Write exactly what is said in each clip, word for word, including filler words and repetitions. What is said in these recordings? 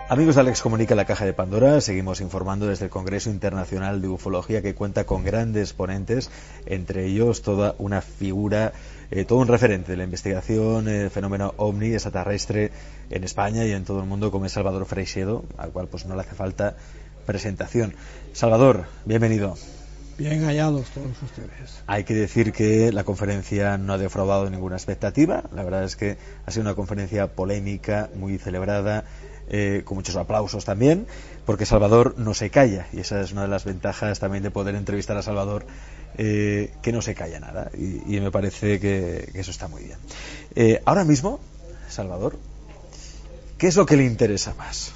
Amigos de Alex Comunica, la caja de Pandora, seguimos informando desde el Congreso Internacional de Ufología, que cuenta con grandes ponentes, entre ellos toda una figura, eh, todo un referente de la investigación del eh, fenómeno ovni extraterrestre en España y en todo el mundo, como es Salvador Freixedo, al cual pues no le hace falta presentación. Salvador, bienvenido. Bien hallados todos ustedes. Hay que decir que la conferencia no ha defraudado ninguna expectativa. La verdad es que ha sido una conferencia polémica, muy celebrada, eh, con muchos aplausos también, porque Salvador no se calla, y esa es una de las ventajas también de poder entrevistar a Salvador, eh, que no se calla nada, y, y me parece que, que eso está muy bien. Eh, ahora mismo, Salvador, ¿qué es lo que le interesa más?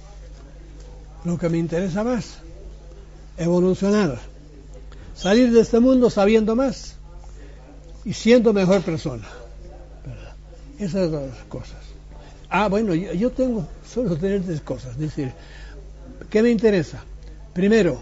Lo que me interesa más, evolucionar, salir de este mundo sabiendo más y siendo mejor persona, ¿verdad? Esas dos cosas. Ah, bueno, yo, yo tengo solo tener tres cosas. Es decir, ¿qué me interesa? Primero,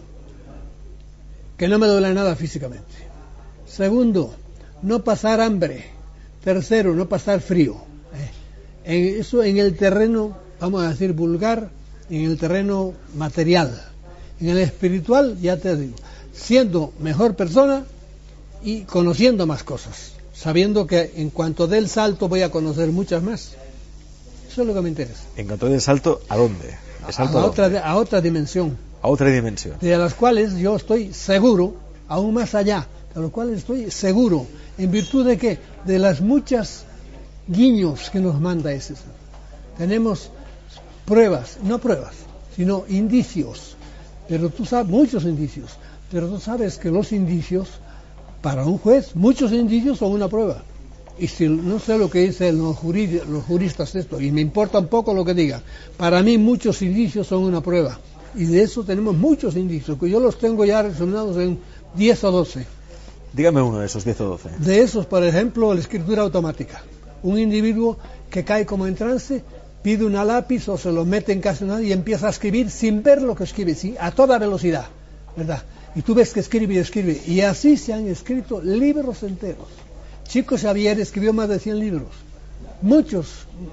que no me duele nada físicamente. Segundo, no pasar hambre. Tercero, no pasar frío. Eh, en eso en el terreno, vamos a decir vulgar, en el terreno material. En el espiritual, ya te digo, siendo mejor persona y conociendo más cosas, sabiendo que en cuanto dé el salto voy a conocer muchas más. Eso es lo que me interesa. En cuanto dé el salto, ¿a dónde? ¿El salto a, a, otra, dónde? a otra dimensión. A otra dimensión. De las cuales yo estoy seguro, aún más allá, de los cuales estoy seguro, en virtud de qué, de las muchas guiños que nos manda ese. Tenemos pruebas, no pruebas, sino indicios. Pero tú sabes, muchos indicios, pero tú sabes que los indicios, para un juez, muchos indicios son una prueba. Y si no sé lo que dicen los, jurid, los juristas esto, y me importa un poco lo que digan, para mí muchos indicios son una prueba. Y de eso tenemos muchos indicios, que yo los tengo ya resumidos en diez o doce. Dígame uno de esos diez o doce. De esos, por ejemplo, la escritura automática. Un individuo que cae como en trance, pide una lápiz o se lo mete en casa y empieza a escribir sin ver lo que escribe, ¿sí? A toda velocidad, ¿verdad? Y tú ves que escribe y escribe. Y así se han escrito libros enteros. Chico Xavier escribió más de cien libros. Muchos.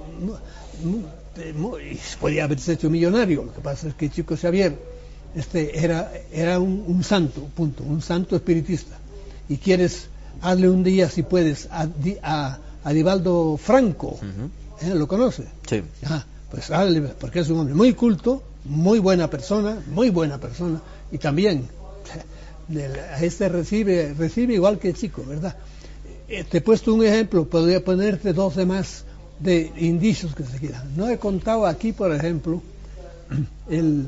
Podía haberse hecho millonario. Lo que pasa es que Chico Xavier este, era, era un, un santo, punto, un santo espiritista. Y quieres, hazle un día, si puedes, a, a, a Divaldo Franco. Uh-huh. ¿Eh? ¿Lo conoce? Sí. Ah, pues hazle, porque es un hombre muy culto, muy buena persona, muy buena persona, y también a este recibe, recibe igual que el Chico, ¿verdad? Te he puesto un ejemplo, podría ponerte doce más de indicios que se quieran. No he contado aquí, por ejemplo, el,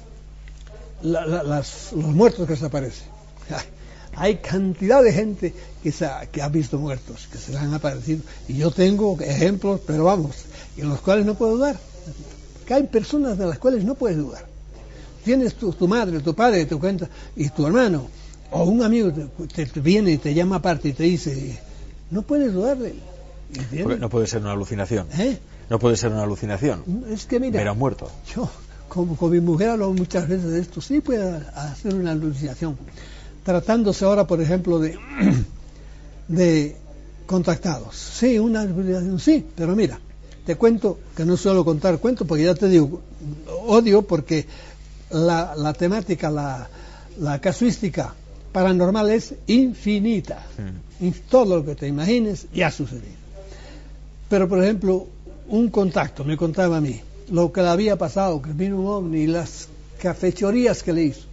la, la, las, los muertos que se aparecen. Hay cantidad de gente que, se ha, que ha visto muertos, que se les han aparecido. Y yo tengo ejemplos, pero vamos, en los cuales no puedo dudar. Que hay personas de las cuales no puedes dudar. Tienes tu, tu madre, tu padre, tu cuenta, y tu hermano, o un amigo te, te viene y te llama aparte y te dice... No puedes dudar de él. No puede ser una alucinación. ¿Eh? No puede ser una alucinación. Es que mira, me han muerto. Yo, como con mi mujer hablo muchas veces de esto, sí puede hacer una alucinación. Tratándose ahora, por ejemplo, de, de contactados. Sí, una alucinación, sí, pero mira, te cuento, que no suelo contar cuentos, porque ya te digo, odio porque la, la temática, la, la casuística paranormal es infinita. Hmm. Y todo lo que te imagines ya ha sucedido. Pero, por ejemplo, un contacto me contaba a mí lo que le había pasado, que vino un ovni y las cafechorías que le hizo.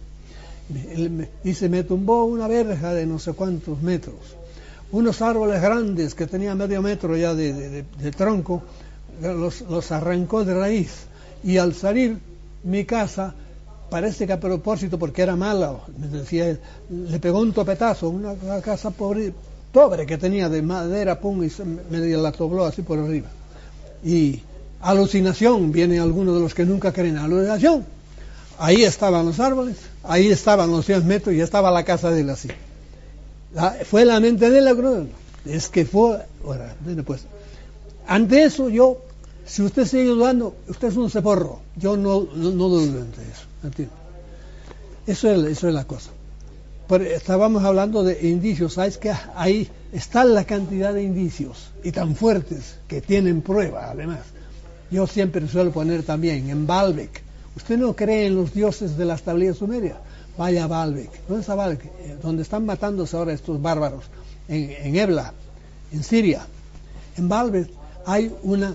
Y se me tumbó una verja de no sé cuántos metros, unos árboles grandes que tenían medio metro ya de, de, de, de tronco, los, los arrancó de raíz, y al salir mi casa, parece que a propósito, porque era mala, me decía él, le pegó un topetazo, una, una casa pobre, pobre que tenía de madera, pum, y se medio la dobló así por arriba. Y alucinación, viene alguno de los que nunca creen, alucinación. Ahí estaban los árboles, ahí estaban los cien metros y estaba la casa de él así. La, fue la mente de él, es que fue, ahora, pues, ante eso yo, si usted sigue dudando, usted es un ceporro, yo no, no, no dudo ante eso, ¿entiende? Eso es, eso es la cosa. Pero estábamos hablando de indicios, ¿sabes? Que ahí está la cantidad de indicios, y tan fuertes, que tienen prueba además, Yo siempre suelo poner también en Baalbek. ¿Usted no cree en los dioses de las tablillas sumerias? Vaya a Baalbek. ¿Dónde está Baalbek? Donde están matándose ahora estos bárbaros. En, en Ebla, en Siria. En Baalbek hay una,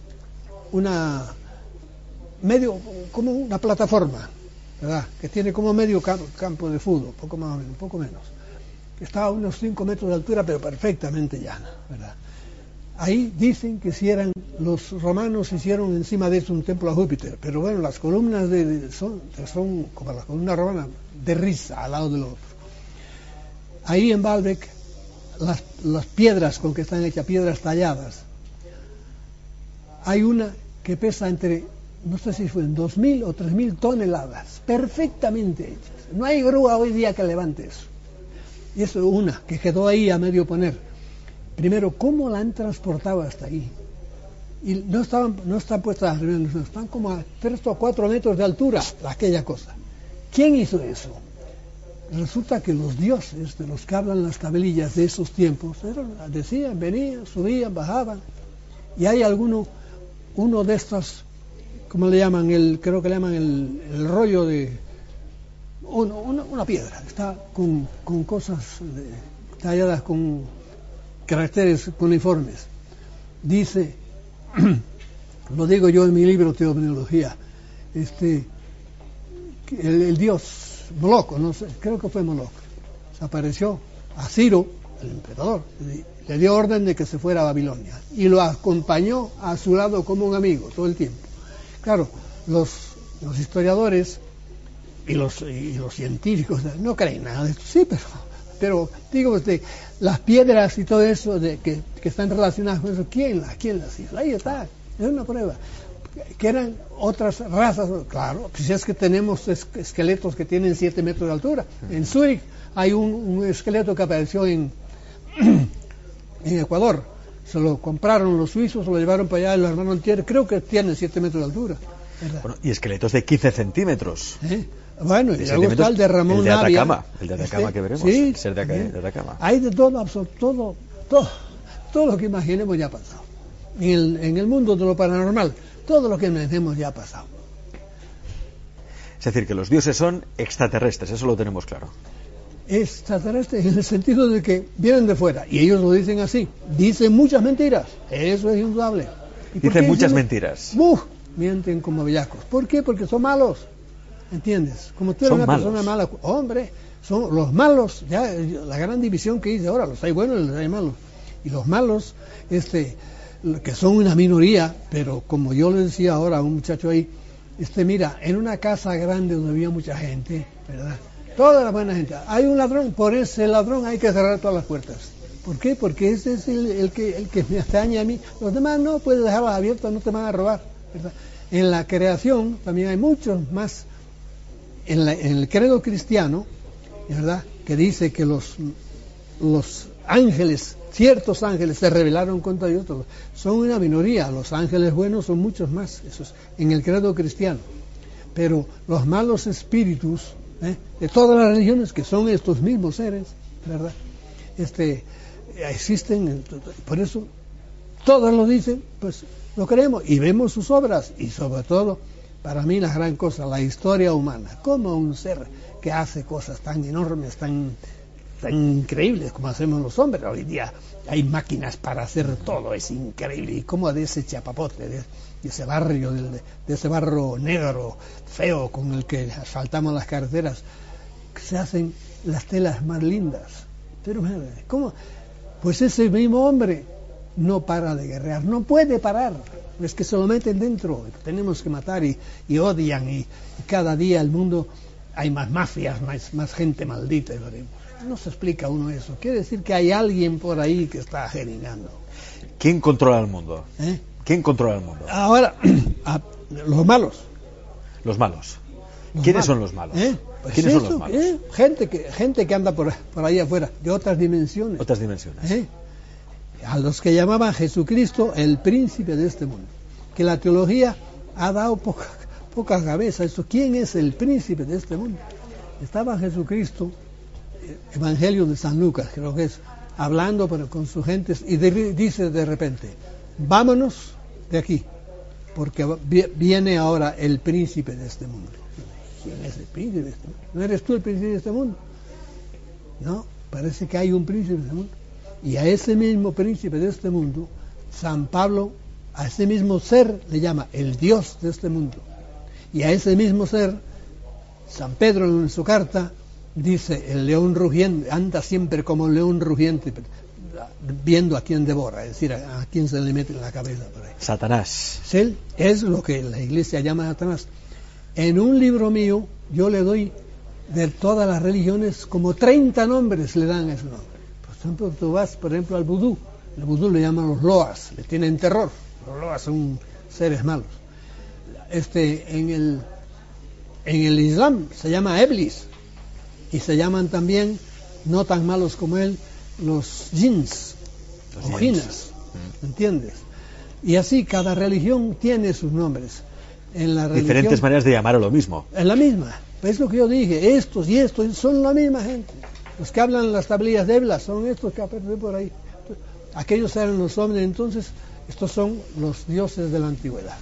una medio, como una plataforma, ¿verdad? Que tiene como medio campo, campo de fútbol, poco más o menos, poco menos. Está a unos cinco metros de altura, pero perfectamente llana, ¿verdad? Ahí dicen que si eran, los romanos hicieron encima de eso un templo a Júpiter, pero bueno, las columnas de, de, son, son como las columnas romanas, de risa al lado del otro. Ahí en Baalbek, las, las piedras con que están hechas, piedras talladas, hay una que pesa entre, no sé si fueron dos mil o tres mil toneladas, perfectamente hechas. No hay grúa hoy día que levante eso. Y eso es una que quedó ahí a medio poner. Primero, ¿cómo la han transportado hasta ahí? Y no estaban, no están puestas arriba, no, están como a tres o cuatro metros de altura, aquella cosa. ¿Quién hizo eso? Resulta que los dioses de los que hablan las tablillas de esos tiempos, eran, decían, venían, subían, bajaban. Y hay alguno, uno de estos, ¿cómo le llaman? El, creo que le llaman el, el rollo de... Uno, una, una piedra, está con, con cosas de, talladas con caracteres cuneiformes. Dice, lo digo yo en mi libro Teomenología, este, el, el dios Moloch, no sé, creo que fue Moloch, se apareció a Ciro, el emperador, le, le dio orden de que se fuera a Babilonia y lo acompañó a su lado como un amigo todo el tiempo. Claro, los, los historiadores y los, y los científicos no creen nada de esto, sí, pero, pero digo usted, las piedras y todo eso de, que, que están relacionadas con eso, ¿quién las, quién las hizo? Ahí está, es una prueba. Que eran otras razas, claro, si es que tenemos es, esqueletos que tienen siete metros de altura. En Zúrich hay un, un esqueleto que apareció en, en Ecuador, se lo compraron los suizos, se lo llevaron para allá, los hermanos Altieri, creo que tienen siete metros de altura, ¿verdad? Bueno, y esqueletos de quince centímetros. ¿Eh? Bueno, y luego está el de Ramón el de Navia. Atacama, el de Atacama este, que veremos, sí, el de, de Atacama. Hay de todo, todo, todo, todo lo que imaginemos ya ha pasado. En el, en el mundo de lo paranormal, todo lo que imaginemos ya ha pasado. Es decir, que los dioses son extraterrestres, eso lo tenemos claro. Extraterrestres en el sentido de que vienen de fuera, y ellos lo dicen así, dicen muchas mentiras, eso es indudable. Dicen muchas mentiras. ¡Buf! Mienten como bellacos. ¿Por qué? Porque son malos. ¿Entiendes? Como tú eres una malos. persona mala, hombre, son los malos, ya la gran división que hice ahora, los hay buenos y los hay malos. Y los malos, este, que son una minoría, pero como yo le decía ahora a un muchacho ahí, este, mira, en una casa grande donde había mucha gente, ¿verdad? Toda la buena gente. Hay un ladrón, por ese ladrón hay que cerrar todas las puertas. ¿Por qué? Porque ese es el, el que el que me atañe a mí. Los demás no puedes dejarlas abiertas, no te van a robar, ¿verdad? En la creación también hay muchos más. En, la, en el credo cristiano, ¿verdad?, que dice que los, los ángeles, ciertos ángeles se rebelaron contra Dios, son una minoría, los ángeles buenos son muchos más, eso es en el credo cristiano, pero los malos espíritus, ¿eh?, de todas las religiones, que son estos mismos seres, ¿verdad?, este, existen, por eso todos lo dicen, pues lo creemos y vemos sus obras, y sobre todo, para mí la gran cosa, la historia humana, como un ser que hace cosas tan enormes, tan, tan increíbles como hacemos los hombres. Hoy día hay máquinas para hacer todo, es increíble. Y como de ese chapapote, de, de ese barrio, de, de ese barro negro, feo, con el que asfaltamos las carreteras, se hacen las telas más lindas. Pero, ¿cómo? Pues ese mismo hombre no para de guerrear, no puede parar. Es que se lo meten dentro, tenemos que matar y, y odian y, y cada día el mundo hay más mafias, más, más gente maldita. No se explica uno eso. Quiere decir que hay alguien por ahí que está geninando. ¿Quién controla el mundo? ¿Eh? ¿Quién controla el mundo? Ahora, a, los malos. Los malos. Los ¿Quiénes malos. son los malos? ¿Eh? Pues ¿Quiénes eso, son los malos? ¿eh? Gente que gente que anda por, por ahí afuera, de otras dimensiones. Otras dimensiones. ¿Eh? A los que llamaban Jesucristo el príncipe de este mundo, que la teología ha dado poca, poca cabeza a eso. ¿Quién es el príncipe de este mundo? Estaba Jesucristo, Evangelio de San Lucas, creo que es, hablando pero con sus gentes, y de, dice de repente, vámonos de aquí, porque viene ahora el príncipe de este mundo. ¿Quién es el príncipe de este mundo? ¿No eres tú el príncipe de este mundo? No, parece que hay un príncipe de este mundo. Y a ese mismo príncipe de este mundo, San Pablo, a ese mismo ser le llama el Dios de este mundo. Y a ese mismo ser, San Pedro en su carta dice, el león rugiente, anda siempre como un león rugiente, viendo a quién devora, es decir, a, a quién se le mete en la cabeza por ahí. Satanás. Él es lo que la Iglesia llama Satanás. En un libro mío, yo le doy de todas las religiones, como treinta nombres le dan a ese nombre. Por ejemplo, tú vas, por ejemplo, al vudú. El vudú le llaman los loas, le tienen terror. Los loas son seres malos. Este, en el, en el Islam se llama Eblis. Y se llaman también, no tan malos como él, los jinns, los o jinas, ¿entiendes? Y así cada religión tiene sus nombres. En la religión, diferentes maneras de llamar a lo mismo. En la misma, es lo que yo dije, estos y estos son la misma gente. Los que hablan las tablillas de Ebla son estos que aparecen por ahí. Aquellos eran los hombres, entonces estos son los dioses de la antigüedad.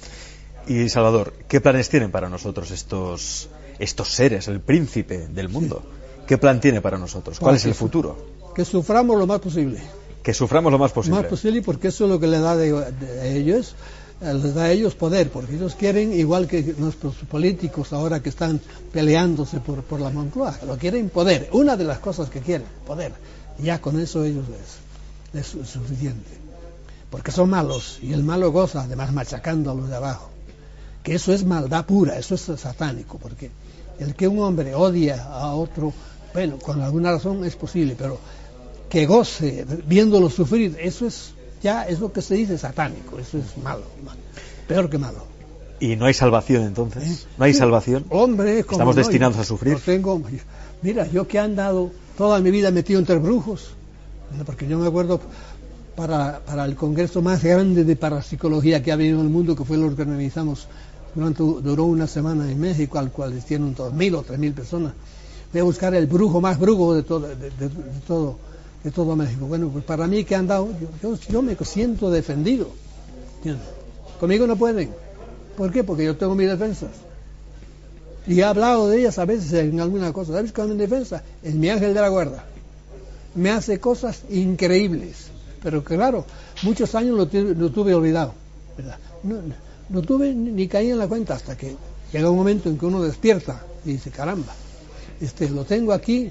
Y Salvador, ¿qué planes tienen para nosotros estos, estos seres, el príncipe del mundo? Sí. ¿Qué plan tiene para nosotros? ¿Cuál es el futuro? Que suframos lo más posible. Que suframos lo más posible. Lo más posible, porque eso es lo que le da de, de a ellos, les da a ellos poder, porque ellos quieren, igual que nuestros políticos ahora que están peleándose por, por la Moncloa, lo quieren poder. Una de las cosas que quieren, poder. Y ya con eso ellos es, es, es suficiente. Porque son malos, y el malo goza, además machacando a los de abajo. Que eso es maldad pura, eso es satánico, porque el que un hombre odia a otro, bueno, con alguna razón es posible, pero que goce viéndolo sufrir, eso es ya es lo que se dice satánico, eso es malo, malo, peor que malo. ¿Y no hay salvación entonces? ¿Eh? ¿No hay sí, salvación? Hombre, como ¿estamos no, destinados yo, a sufrir? Yo tengo, mira, yo que he andado toda mi vida metido entre brujos, porque yo me acuerdo para, para el congreso más grande de parapsicología que ha habido en el mundo, que fue lo que organizamos durante, duró una semana en México, al cual hicieron dos mil o tres mil personas. Voy a buscar el brujo más brujo de todo, de, de, de todo, de todo México. Bueno, pues para mí que han dado, yo, yo, yo me siento defendido. ¿Entiendes? Conmigo no pueden. ¿Por qué? Porque yo tengo mis defensas. Y he hablado de ellas a veces en alguna cosa. ¿Sabes cuál es mi defensa? Es mi ángel de la guarda. Me hace cosas increíbles. Pero claro, muchos años lo, lo tuve olvidado, ¿verdad? No, no tuve ni caí en la cuenta hasta que llega un momento en que uno despierta y dice, caramba, este, lo tengo aquí,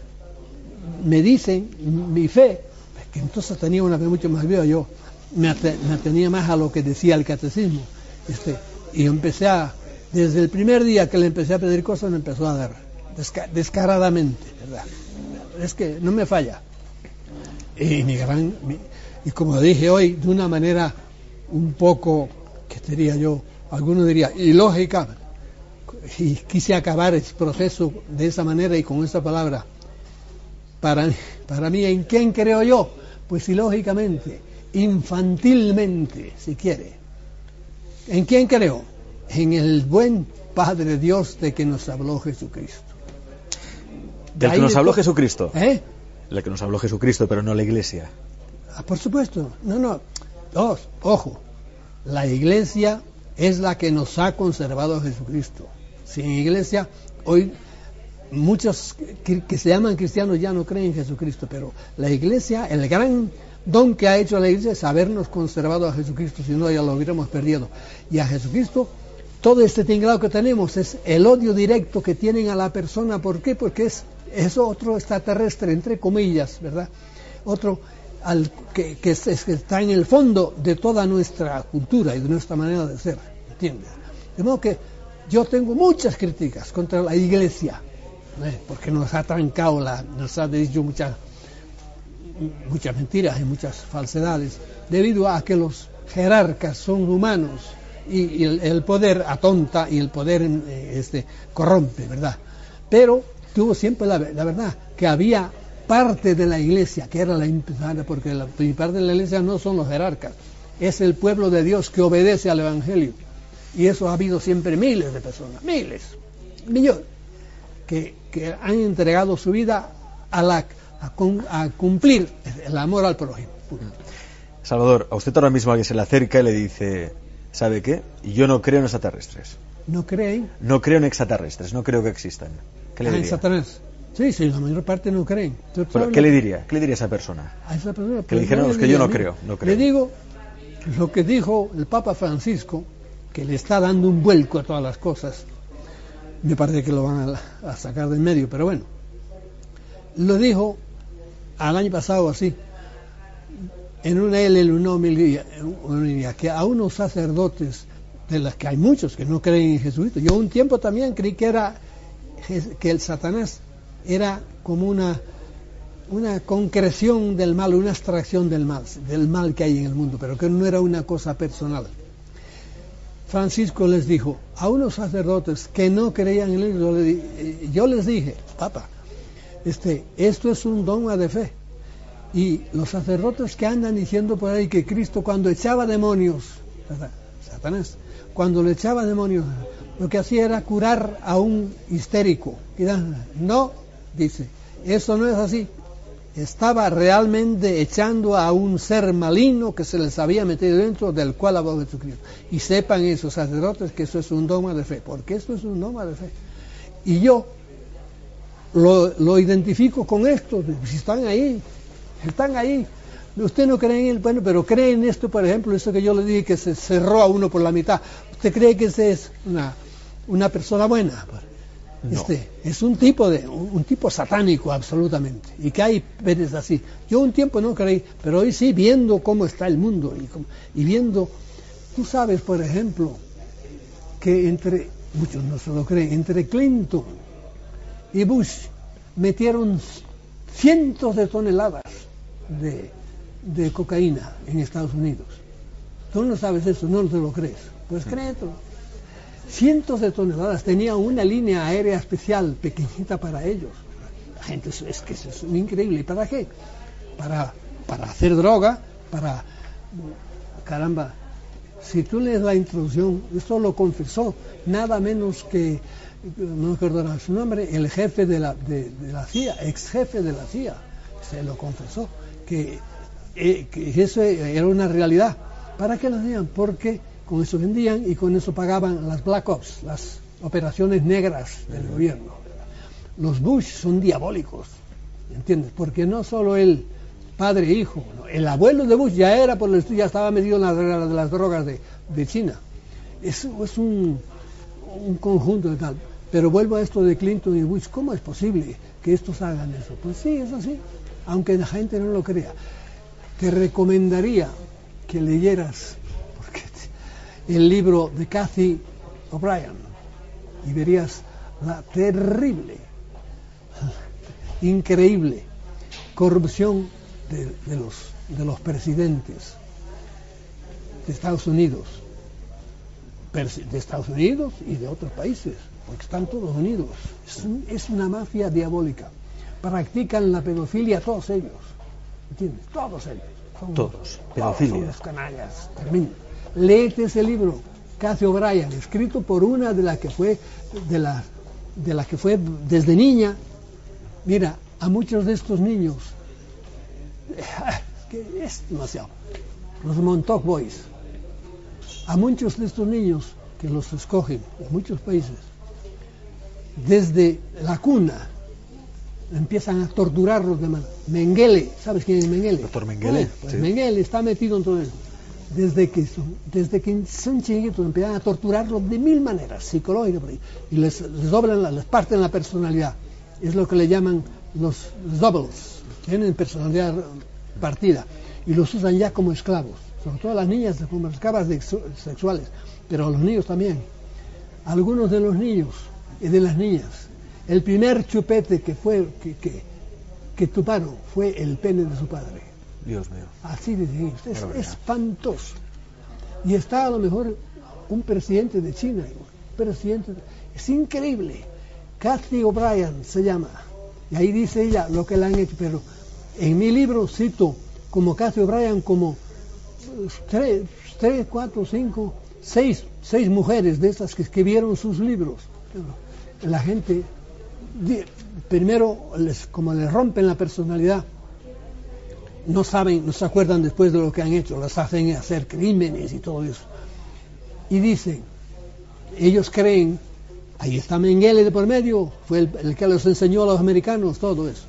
me dicen, mi fe, que entonces tenía una fe mucho más viva, yo me, ate, me atenía más a lo que decía el catecismo, este, y empecé a, desde el primer día que le empecé a pedir cosas, me empezó a dar, desca, descaradamente, ¿verdad? Es que no me falla. Y mi gran, mi, y como dije hoy, de una manera un poco, que diría yo, alguno diría ilógica, y quise acabar el proceso de esa manera y con esa palabra. Para, para mí, ¿en quién creo yo? Pues ilógicamente, infantilmente, si quiere. ¿En quién creo? En el buen Padre Dios de que nos habló Jesucristo. ¿Del que nos habló Jesucristo? ¿Eh? La que nos habló Jesucristo, pero no la Iglesia. Ah, por supuesto, no, no, oh, ojo, la Iglesia es la que nos ha conservado a Jesucristo. Sin Iglesia, hoy muchos que, que se llaman cristianos ya no creen en Jesucristo, pero la Iglesia, el gran don que ha hecho la Iglesia es habernos conservado a Jesucristo, si no ya lo hubiéramos perdido. Y a Jesucristo, todo este tinglado que tenemos es el odio directo que tienen a la persona. ¿Por qué? Porque es es otro extraterrestre, entre comillas, ¿verdad? Otro al, que, que, es, es, que está en el fondo de toda nuestra cultura y de nuestra manera de ser, ¿entiendes? De modo que yo tengo muchas críticas contra la Iglesia, ¿eh? Porque nos ha trancado, la, nos ha dicho muchas, muchas mentiras y muchas falsedades, debido a que los jerarcas son humanos y, y el, el poder atonta y el poder eh, este, corrompe, ¿verdad? Pero tuvo siempre la, la verdad, que había parte de la Iglesia, que era la importante, porque la parte de la Iglesia no son los jerarcas, es el pueblo de Dios que obedece al Evangelio. Y eso ha habido siempre miles de personas, miles, millones, que, que han entregado su vida a, la, a, a cumplir el amor al prójimo. Salvador, a usted ahora mismo alguien se le acerca y le dice, ¿sabe qué? Yo no creo en extraterrestres. ¿No creen? No creo en extraterrestres, no creo que existan. ¿Qué le Ah, diría? en Satanás. Sí, sí, la mayor parte no creen. Pero, ¿qué le diría? ¿Qué le diría a esa persona? A esa persona, Que le dijera, no, es que yo no creo, no creo. Le digo lo que dijo el Papa Francisco, que le está dando un vuelco a todas las cosas. Me parece que lo van a, a sacar del medio, pero bueno. Lo dijo al año pasado así, en una L, en una homilía, que a unos sacerdotes, de las que hay muchos que no creen en Jesucristo. Yo un tiempo también creí que era que el Satanás era como una una concreción del mal, una abstracción del mal, del mal que hay en el mundo, pero que no era una cosa personal. Francisco les dijo a unos sacerdotes que no creían en él, yo, le, yo les dije, Papa, este, esto es un dogma de fe. Y los sacerdotes que andan diciendo por ahí que Cristo cuando echaba demonios, ¿verdad? Satanás, cuando le echaba demonios, lo que hacía era curar a un histérico. No, dice, eso no es así. Estaba realmente echando a un ser maligno que se les había metido dentro, del cual habló Jesucristo. Y sepan esos sacerdotes que eso es un dogma de fe, porque esto es un dogma de fe. Y yo lo, lo identifico con esto, si están ahí, están ahí. Usted no cree en él, bueno, pero cree en esto, por ejemplo, eso que yo le dije que se cerró a uno por la mitad. ¿Usted cree que ese es una, una persona buena? No. Este, es un tipo de un, un tipo satánico absolutamente, y que hay veces así. Yo un tiempo no creí, pero hoy sí, viendo cómo está el mundo y, cómo, y viendo, tú sabes, por ejemplo, que entre, muchos no se lo creen, entre Clinton y Bush metieron cientos de toneladas de, de cocaína en Estados Unidos. Tú no sabes eso, no te lo crees, pues créetelo. Cientos de toneladas, tenía una línea aérea especial, pequeñita para ellos. La gente, es que eso es increíble. ¿Y para qué? Para, para hacer droga, para... Caramba, si tú lees la introducción, esto lo confesó nada menos que, no me acuerdo su nombre, el jefe de la, de, de la C I A, ex jefe de la C I A, se lo confesó, que, eh, que eso era una realidad. ¿Para qué lo hacían? Porque con eso vendían y con eso pagaban las Black Ops, las operaciones negras del gobierno. Los Bush son diabólicos, ¿entiendes? Porque no solo el padre e hijo, no, el abuelo de Bush ya era, por el estudio, ya estaba metido en las reglas de las drogas de, de China. Es, es un, un conjunto de tal. Pero vuelvo a esto de Clinton y Bush, ¿cómo es posible que estos hagan eso? Pues sí, es así, aunque la gente no lo crea. Te recomendaría que leyeras el libro de Cathy O'Brien y verías la terrible, increíble corrupción de, de, los, de los presidentes de Estados Unidos, de Estados Unidos y de otros países, porque están todos unidos. Es, un, es una mafia diabólica. Practican la pedofilia todos ellos, ¿entiendes? Todos ellos. Son, todos, pedofilia. Todos son canallas, termino. Léete ese libro, Cathy O'Brien, escrito por una de las que fue de la, de la que fue desde niña. Mira, a muchos de estos niños, que es demasiado, los Montauk Boys, a muchos de estos niños que los escogen en muchos países, desde la cuna empiezan a torturarlos de mano. Mengele, ¿sabes quién es Mengele? Doctor Mengele. Pues sí. Mengele está metido en todo eso. Desde que son, desde que son chiquitos empiezan a torturarlos de mil maneras, psicológicas, y les, les doblan, la, les parten la personalidad. Es lo que le llaman los, los doubles, tienen personalidad partida, y los usan ya como esclavos, sobre todo las niñas como esclavas de, sexuales, pero los niños también. Algunos de los niños y de las niñas, el primer chupete que fue que, que, que tuparon fue el pene de su padre. Dios mío. Así de seguir. Es espantoso. Y está a lo mejor un presidente de China, un presidente, es increíble. Cathy O'Brien se llama, y ahí dice ella lo que le han hecho, pero en mi libro cito como Cathy O'Brien como tres, tres, cuatro, cinco, seis, seis mujeres de esas que escribieron sus libros. La gente, primero, les, como les rompen la personalidad, no saben, no se acuerdan después de lo que han hecho, las hacen hacer crímenes y todo eso. y dicen, ellos creen, ahí está Mengele de por medio, fue el, el que los enseñó a los americanos todo eso.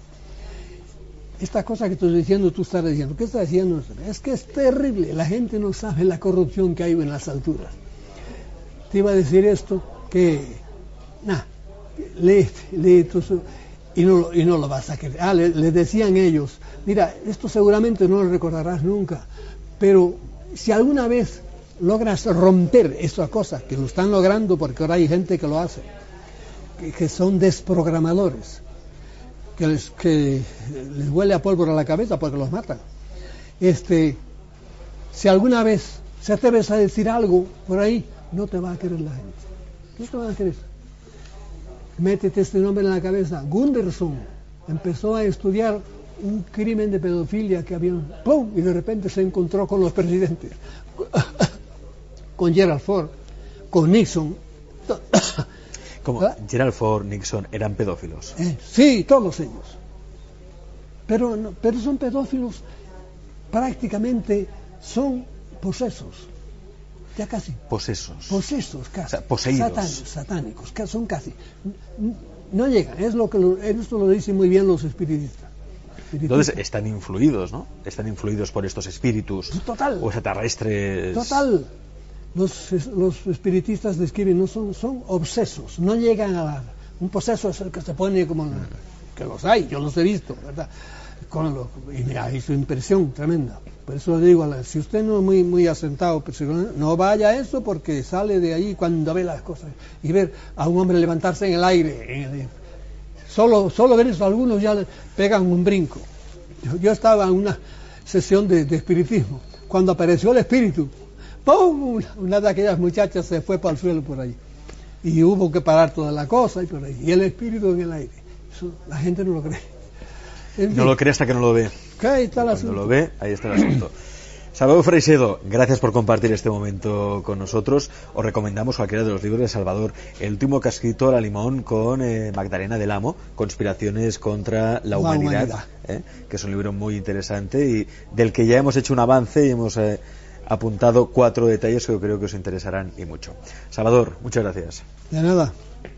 Esta cosa que estoy diciendo, tú estás diciendo, ¿qué estás diciendo? Es que es terrible, la gente no sabe la corrupción que hay en las alturas. Te iba a decir esto, que, nada, lee, lee todo, y no, y no lo vas a creer. Ah, le, le decían ellos, mira, esto seguramente no lo recordarás nunca, pero si alguna vez logras romper esa cosa, que lo están logrando porque ahora hay gente que lo hace, que, que son desprogramadores, que les, que les huele a pólvora a la cabeza porque los matan. Este, si alguna vez se atreves a decir algo por ahí, no te va a querer la gente. No te van a querer. Métete este nombre en la cabeza. Gunderson empezó a estudiar un crimen de pedofilia que había, ¡pum! Y de repente se encontró con los presidentes, con Gerald Ford, con Nixon. Como ¿Ah? Gerald Ford, Nixon eran pedófilos. Eh, sí, todos ellos. Pero, no, pero son pedófilos, prácticamente son posesos. Ya casi. Posesos. Posesos, casi. O sea, poseídos. Satánicos, satánicos, son casi. No llegan, es lo que lo, esto lo dicen muy bien los espiritistas. Entonces están influidos, ¿no? Están influidos por estos espíritus. Total. O extraterrestres. Total. Los, los espiritistas describen, no son, son obsesos, no llegan a la, un poseso es el que se pone como, que los hay, yo los he visto, ¿verdad? Con lo, y mira, hay su impresión tremenda. Por eso le digo, si usted no es muy, muy asentado, pues, no vaya a eso porque sale de ahí cuando ve las cosas. Y ver a un hombre levantarse en el aire, en el, solo, solo ver eso, algunos ya pegan un brinco. Yo, yo estaba en una sesión de, de espiritismo, cuando apareció el espíritu, ¡pum! Una de aquellas muchachas se fue para el suelo por ahí. Y hubo que parar toda la cosa y por ahí. Y el espíritu en el aire. Eso, la gente no lo cree. En no fin. lo cree hasta que no lo ve. ¿Qué? Ahí está el Cuando asunto. lo ve, ahí está el asunto. Salvador Freixedo, gracias por compartir este momento con nosotros. Os recomendamos cualquiera de los libros de Salvador. El último que ha escrito La Limón con eh, Magdalena del Amo, Conspiraciones contra la, la Humanidad, humanidad. Eh, que es un libro muy interesante y del que ya hemos hecho un avance y hemos eh, apuntado cuatro detalles que yo creo que os interesarán y mucho. Salvador, muchas gracias. De nada.